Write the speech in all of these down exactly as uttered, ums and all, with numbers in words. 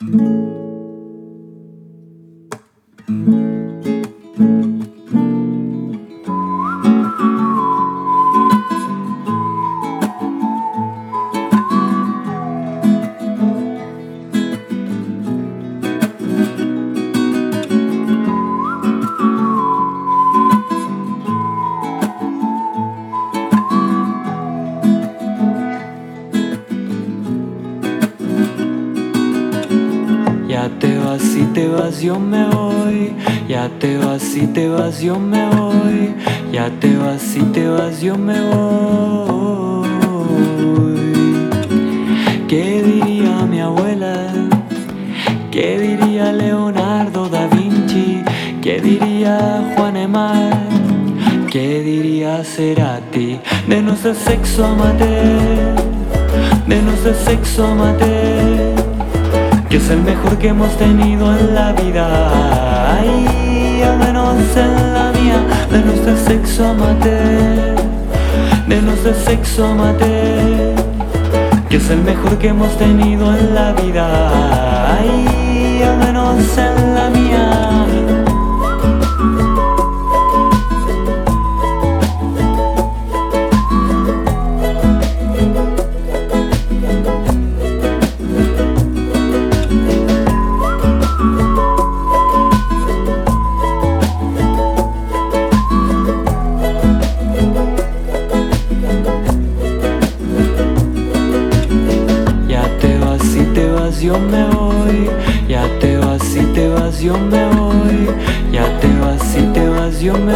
Ya te vas y te vas, yo me voy. Ya te vas y te vas, yo me voy. Ya te vas y te vas, yo me voy. ¿Qué diría mi abuela? ¿Qué diría Leonardo da Vinci? ¿Qué diría Juan Emar? ¿Qué diría Cerati? De nuestro sexo amateur, de nuestro sexo amateur, que es el mejor que hemos tenido en la vida. Ay, al menos en la mía. De nuestro sexo amateur, de nuestro sexo amateur, que es el mejor que hemos tenido en la vida. Ay, al menos en la mía. Yo me voy, ya te vas y te vas, yo me voy, ya te vas y te vas, yo me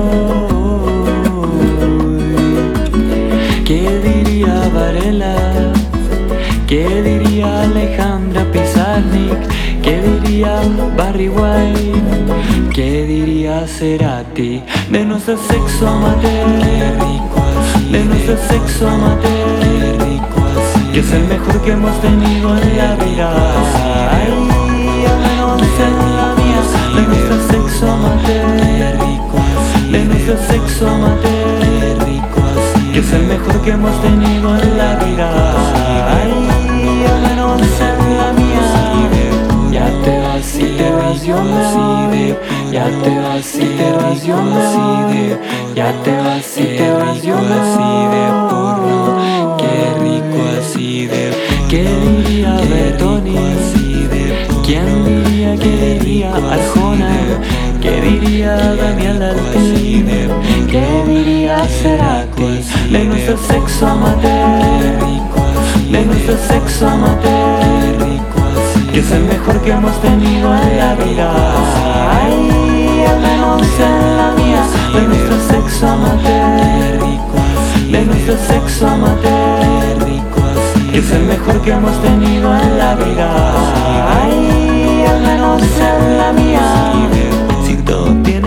voy. ¿Qué diría Varela? ¿Qué diría Alejandra Pizarnik? ¿Qué diría Barry White? ¿Qué diría Cerati? De nuestro sexo amateur, de nuestro sexo amateur, que es el mejor que hemos tenido en la vida. Ay, al menos en la mía. De nuestro sexo amateur, de nuestro sexo amateur, que es el mejor que hemos tenido en la vida. Ay, al menos en la mía. Ya te vas y te vas, yo me voy. Ya te vas y te vas, yo me voy. Ya te vas y te vas, yo me voy. Qué rico así de porno. ¿Qué diría Bertoni? ¿Quién diría, qué diría Arjona? ¿Qué diría Daniel Alpín? ¿Qué diría Cerati? De nuestro sexo amateur, de nuestro sexo amateur, que es el mejor que hemos tenido en la vida. Ay, al menos en la mía. De nuestro sexo amateur, de nuestro sexo amateur, que es el mejor que hemos tenido en la vida. Ay, al menos en la mía. Si todo tiene